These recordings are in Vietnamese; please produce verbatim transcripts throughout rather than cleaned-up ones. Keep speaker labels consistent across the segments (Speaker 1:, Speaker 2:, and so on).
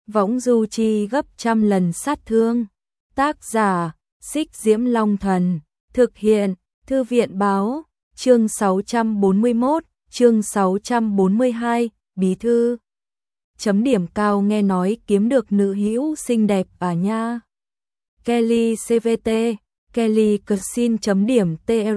Speaker 1: võng du chi gấp trăm lần sát thương. Tác giả, Xích Diễm Long Thần, thực hiện, Thư viện báo, chương sáu trăm bốn mươi mốt, chương sáu trăm bốn mươi hai, bí thư. Chấm điểm cao nghe nói kiếm được nữ hữu xinh đẹp à nha. Kelly xê vê tê, Kelly Cuisine chấm điểm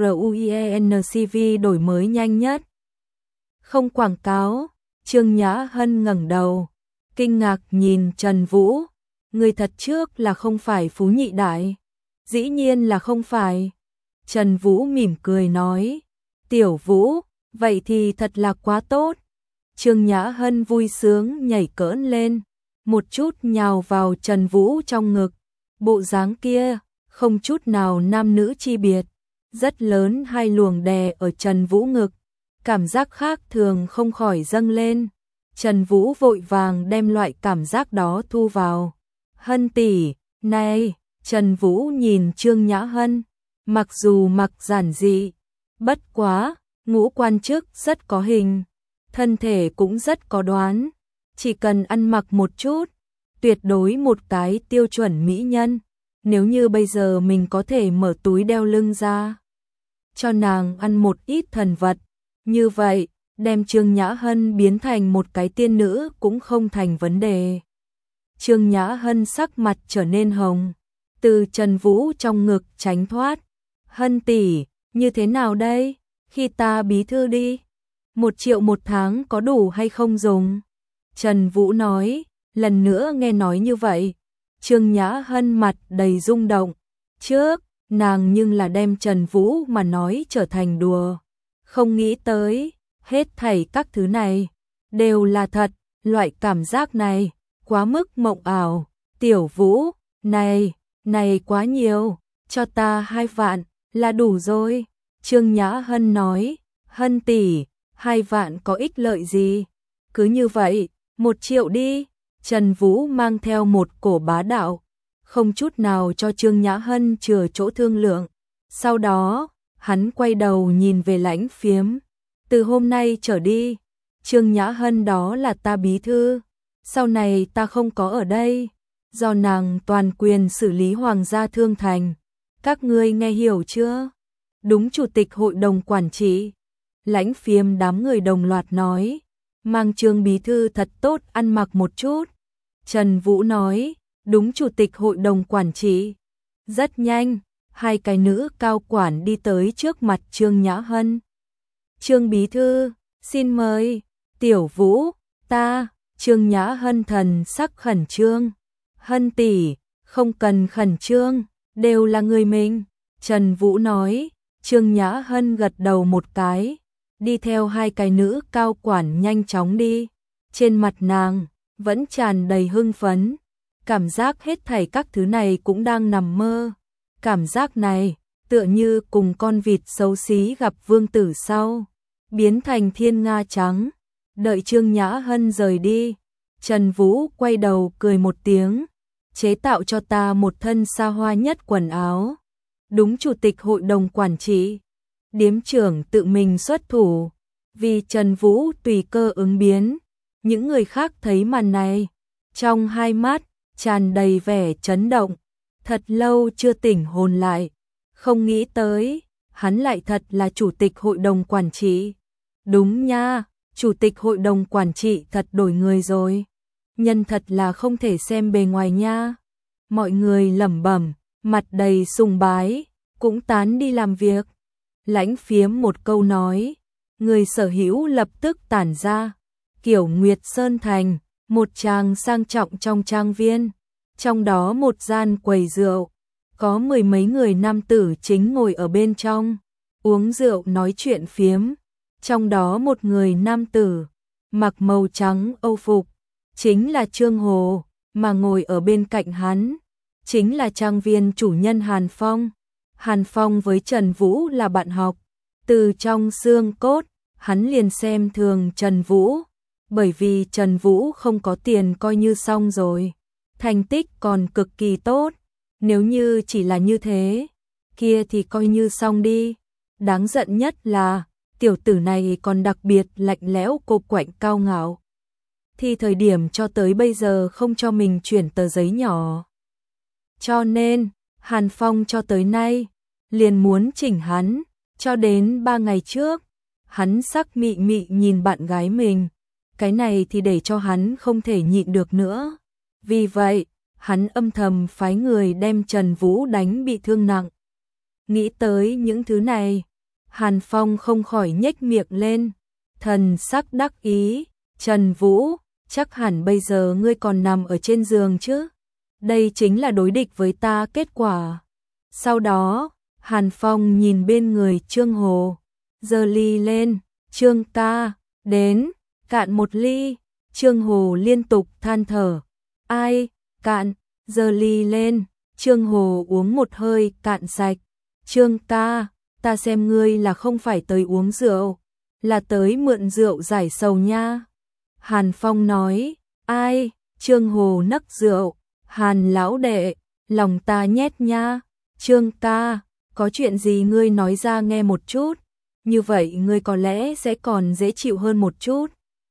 Speaker 1: truienCV đổi mới nhanh nhất. Không quảng cáo, Trương Nhã Hân ngẩng đầu, kinh ngạc nhìn Trần Vũ, người thật trước là không phải Phú Nhị Đại. Dĩ nhiên là không phải. Trần Vũ mỉm cười nói, Tiểu Vũ, vậy thì thật là quá tốt. Trương Nhã Hân vui sướng nhảy cỡn lên, một chút nhào vào Trần Vũ trong ngực, bộ dáng kia, không chút nào nam nữ chi biệt, rất lớn hai luồng đè ở Trần Vũ ngực, cảm giác khác thường không khỏi dâng lên. Trần Vũ vội vàng đem loại cảm giác đó thu vào. Hân tỷ, này, Trần Vũ nhìn Trương Nhã Hân, mặc dù mặc giản dị, bất quá, ngũ quan chức rất có hình, thân thể cũng rất có đoán, chỉ cần ăn mặc một chút, tuyệt đối một cái tiêu chuẩn mỹ nhân. Nếu như bây giờ mình có thể mở túi đeo lưng ra, cho nàng ăn một ít thần vật, như vậy, đem Trương Nhã Hân biến thành một cái tiên nữ cũng không thành vấn đề. Trương Nhã Hân sắc mặt trở nên hồng, từ Trần Vũ trong ngực tránh thoát. Hân tỷ, như thế nào đây? Khi ta bí thư đi, một triệu một tháng có đủ hay không dùng? Trần Vũ nói, lần nữa nghe nói như vậy, Trương Nhã Hân mặt đầy rung động. Trước, nàng nhưng là đem Trần Vũ mà nói trở thành đùa. Không nghĩ tới, hết thảy các thứ này, đều là thật, loại cảm giác này, quá mức mộng ảo. Tiểu Vũ, này, này quá nhiều, cho ta hai vạn, là đủ rồi. Trương Nhã Hân nói, Hân tỷ, hai vạn có ích lợi gì? Cứ như vậy, một triệu đi. Trần Vũ mang theo một cổ bá đạo, không chút nào cho Trương Nhã Hân chừa chỗ thương lượng. Sau đó, hắn quay đầu nhìn về Lãnh Phiếm. Từ hôm nay trở đi, Trương Nhã Hân đó là ta bí thư. Sau này ta không có ở đây, do nàng toàn quyền xử lý Hoàng gia Thương Thành. Các ngươi nghe hiểu chưa? Đúng chủ tịch hội đồng quản trị. Lãnh Phiếm đám người đồng loạt nói, mang Trương bí thư thật tốt ăn mặc một chút. Trần Vũ nói, đúng chủ tịch hội đồng quản trị. Rất nhanh, hai cái nữ cao quản đi tới trước mặt Trương Nhã Hân. Trương bí thư, xin mời. Tiểu Vũ, ta. Trương Nhã Hân thần sắc khẩn trương. Hân tỷ, không cần khẩn trương, đều là người mình. Trần Vũ nói. Trương Nhã Hân gật đầu một cái, đi theo hai cái nữ cao quản nhanh chóng đi. Trên mặt nàng vẫn tràn đầy hưng phấn, cảm giác hết thảy các thứ này cũng đang nằm mơ. Cảm giác này tựa như cùng con vịt xấu xí gặp vương tử sau, biến thành thiên nga trắng. Đợi Trương Nhã Hân rời đi, Trần Vũ quay đầu cười một tiếng, chế tạo cho ta một thân xa hoa nhất quần áo. Đúng chủ tịch hội đồng quản trị, điếm trưởng tự mình xuất thủ, vì Trần Vũ tùy cơ ứng biến. Những người khác thấy màn này, trong hai mắt tràn đầy vẻ chấn động, thật lâu chưa tỉnh hồn lại, không nghĩ tới, hắn lại thật là chủ tịch hội đồng quản trị. Đúng nha, chủ tịch hội đồng quản trị thật đổi người rồi, nhân thật là không thể xem bề ngoài nha. Mọi người lẩm bẩm, mặt đầy sùng bái, cũng tán đi làm việc. Lãnh Phiếm một câu nói, người sở hữu lập tức tản ra. Kiểu Nguyệt Sơn Thành, một tràng sang trọng trong trang viên, trong đó một gian quầy rượu, có mười mấy người nam tử chính ngồi ở bên trong, uống rượu nói chuyện phiếm. Trong đó một người nam tử, mặc màu trắng âu phục, chính là Trương Hồ, mà ngồi ở bên cạnh hắn, chính là trang viên chủ nhân Hàn Phong. Hàn Phong với Trần Vũ là bạn học, từ trong xương cốt, hắn liền xem thường Trần Vũ. Bởi vì Trần Vũ không có tiền coi như xong rồi, thành tích còn cực kỳ tốt, nếu như chỉ là như thế, kia thì coi như xong đi. Đáng giận nhất là, tiểu tử này còn đặc biệt lạnh lẽo cô quạnh cao ngạo. thì thời điểm cho tới bây giờ không cho mình chuyển tờ giấy nhỏ. Cho nên, Hàn Phong cho tới nay, liền muốn chỉnh hắn, cho đến ba ngày trước, hắn sắc mị mị nhìn bạn gái mình, cái này thì để cho hắn không thể nhịn được nữa. Vì vậy, hắn âm thầm phái người đem Trần Vũ đánh bị thương nặng. Nghĩ tới những thứ này, Hàn Phong không khỏi nhếch miệng lên, thần sắc đắc ý, Trần Vũ, chắc hẳn bây giờ ngươi còn nằm ở trên giường chứ? Đây chính là đối địch với ta kết quả. Sau đó, Hàn Phong nhìn bên người Trương Hồ, giơ ly lên, Trương ca, đến, cạn một ly. Trương Hồ liên tục than thở, ai, cạn, giơ ly lên, Trương Hồ uống một hơi cạn sạch. Trương ca, ta xem ngươi là không phải tới uống rượu, là tới mượn rượu giải sầu nha. Hàn Phong nói, ai, Trương Hồ nấc rượu, Hàn lão đệ, lòng ta nhét nha. Trương ca, có chuyện gì ngươi nói ra nghe một chút, như vậy ngươi có lẽ sẽ còn dễ chịu hơn một chút.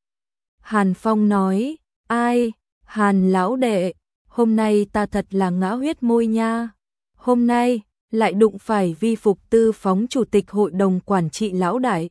Speaker 1: Hàn Phong nói, ai, Hàn lão đệ, hôm nay ta thật là ngã huyết môi nha. Hôm nay, lại đụng phải vi phục tư phóng chủ tịch hội đồng quản trị lão đại.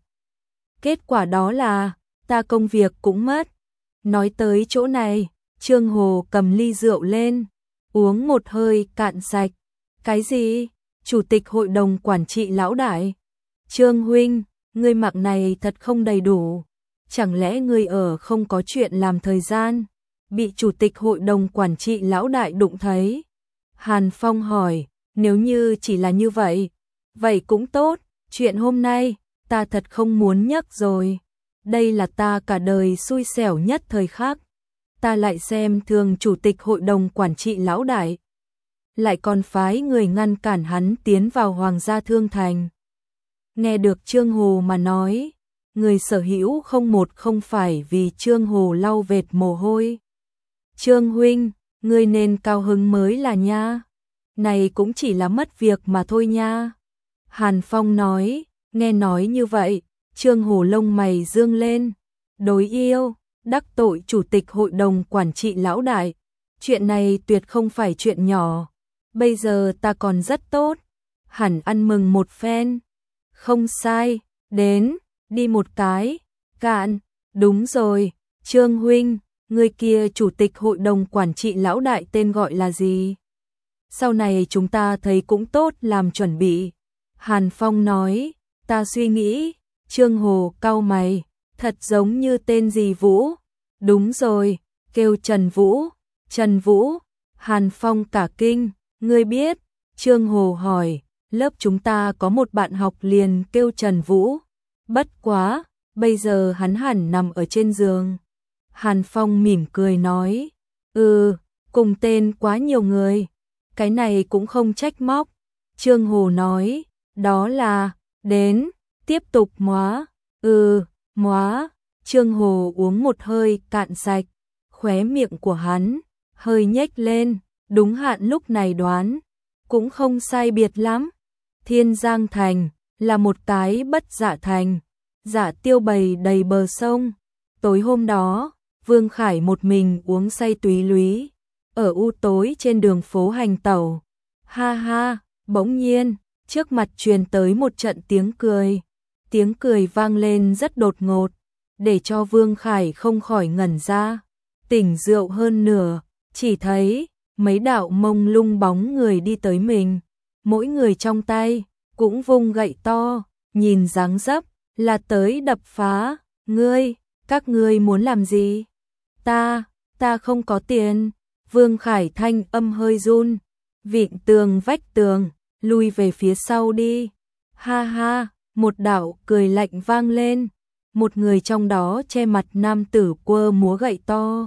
Speaker 1: Kết quả đó là, ta công việc cũng mất. Nói tới chỗ này, Trương Hồ cầm ly rượu lên, uống một hơi cạn sạch. Cái gì? Chủ tịch hội đồng quản trị lão đại? Trương huynh, ngươi mặc này thật không đầy đủ. Chẳng lẽ ngươi ở không có chuyện làm thời gian, bị chủ tịch hội đồng quản trị lão đại đụng thấy? Hàn Phong hỏi, nếu như chỉ là như vậy, vậy cũng tốt, chuyện hôm nay, ta thật không muốn nhắc rồi. Đây là ta cả đời xui xẻo nhất thời khắc. Ta lại xem thường chủ tịch hội đồng quản trị lão đại, lại còn phái người ngăn cản hắn tiến vào Hoàng gia Thương Thành. Nghe được Trương Hồ mà nói, người sở hữu không một không phải vì Trương Hồ lau vệt mồ hôi. Trương huynh, ngươi nên cao hứng mới là nha. Này cũng chỉ là mất việc mà thôi nha. Hàn Phong nói, nghe nói như vậy, Trương Hồ lông mày dương lên. Đối yêu, đắc tội chủ tịch hội đồng quản trị lão đại. Chuyện này tuyệt không phải chuyện nhỏ. Bây giờ ta còn rất tốt, hẳn ăn mừng một phen. Không sai, đến, đi một cái, cạn, đúng rồi, Trương huynh, người kia chủ tịch hội đồng quản trị lão đại tên gọi là gì? Sau này chúng ta thấy cũng tốt làm chuẩn bị. Hàn Phong nói, ta suy nghĩ, Trương Hồ cau mày, thật giống như tên gì Vũ. Đúng rồi, kêu Trần Vũ, Trần Vũ, Hàn Phong cả kinh, ngươi biết, Trương Hồ hỏi, lớp chúng ta có một bạn học liền kêu Trần Vũ, bất quá, bây giờ hắn hẳn nằm ở trên giường. Hàn Phong mỉm cười nói, ừ, cùng tên quá nhiều người, cái này cũng không trách móc. Trương Hồ nói, đó là, đến, tiếp tục móa, ừ, móa. Trương Hồ uống một hơi cạn sạch, khóe miệng của hắn hơi nhếch lên, đúng hạn lúc này đoán, cũng không sai biệt lắm. Thiên Giang Thành là một cái bất dạ thành, dạ tiêu bày đầy bờ sông. Tối hôm đó, Vương Khải một mình uống say túy lúy, ở u tối trên đường phố hành tẩu. Ha ha, bỗng nhiên, trước mặt truyền tới một trận tiếng cười. Tiếng cười vang lên rất đột ngột, để cho Vương Khải không khỏi ngẩn ra. Tỉnh rượu hơn nửa, chỉ thấy mấy đạo mông lung bóng người đi tới mình, mỗi người trong tay cũng vung gậy to, nhìn dáng dấp là tới đập phá. Ngươi, các ngươi muốn làm gì? Ta, ta không có tiền. Vương Khải thanh âm hơi run, vịn tường vách tường, lui về phía sau đi. Ha ha, một đạo cười lạnh vang lên, một người trong đó che mặt nam tử quơ múa gậy to,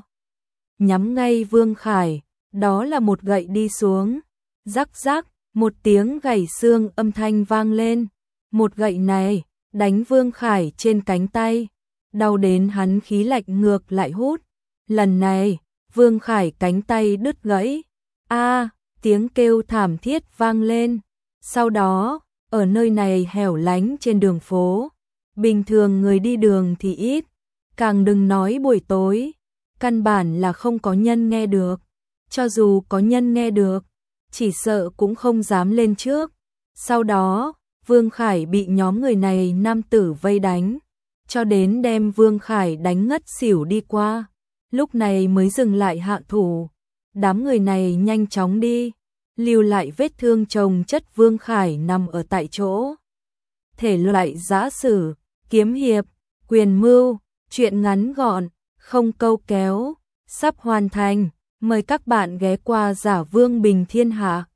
Speaker 1: nhắm ngay Vương Khải, đó là một gậy đi xuống. Rắc rắc, một tiếng gãy xương âm thanh vang lên, một gậy này đánh Vương Khải trên cánh tay, đau đến hắn khí lạnh ngược lại hút. Lần này, Vương Khải cánh tay đứt gãy. A, tiếng kêu thảm thiết vang lên. Sau đó, ở nơi này hẻo lánh trên đường phố, bình thường người đi đường thì ít, càng đừng nói buổi tối. căn bản là không có nhân nghe được. Cho dù có nhân nghe được, chỉ sợ cũng không dám lên trước. Sau đó, Vương Khải bị nhóm người này nam tử vây đánh, cho đến đem Vương Khải đánh ngất xỉu đi qua, lúc này mới dừng lại hạ thủ. Đám người này nhanh chóng đi, lưu lại vết thương chồng chất Vương Khải nằm ở tại chỗ. Thể loại giã sử, kiếm hiệp, quyền mưu, truyện ngắn gọn, không câu kéo, sắp hoàn thành. Mời các bạn ghé qua Giả Vương Bình Thiên Hạ.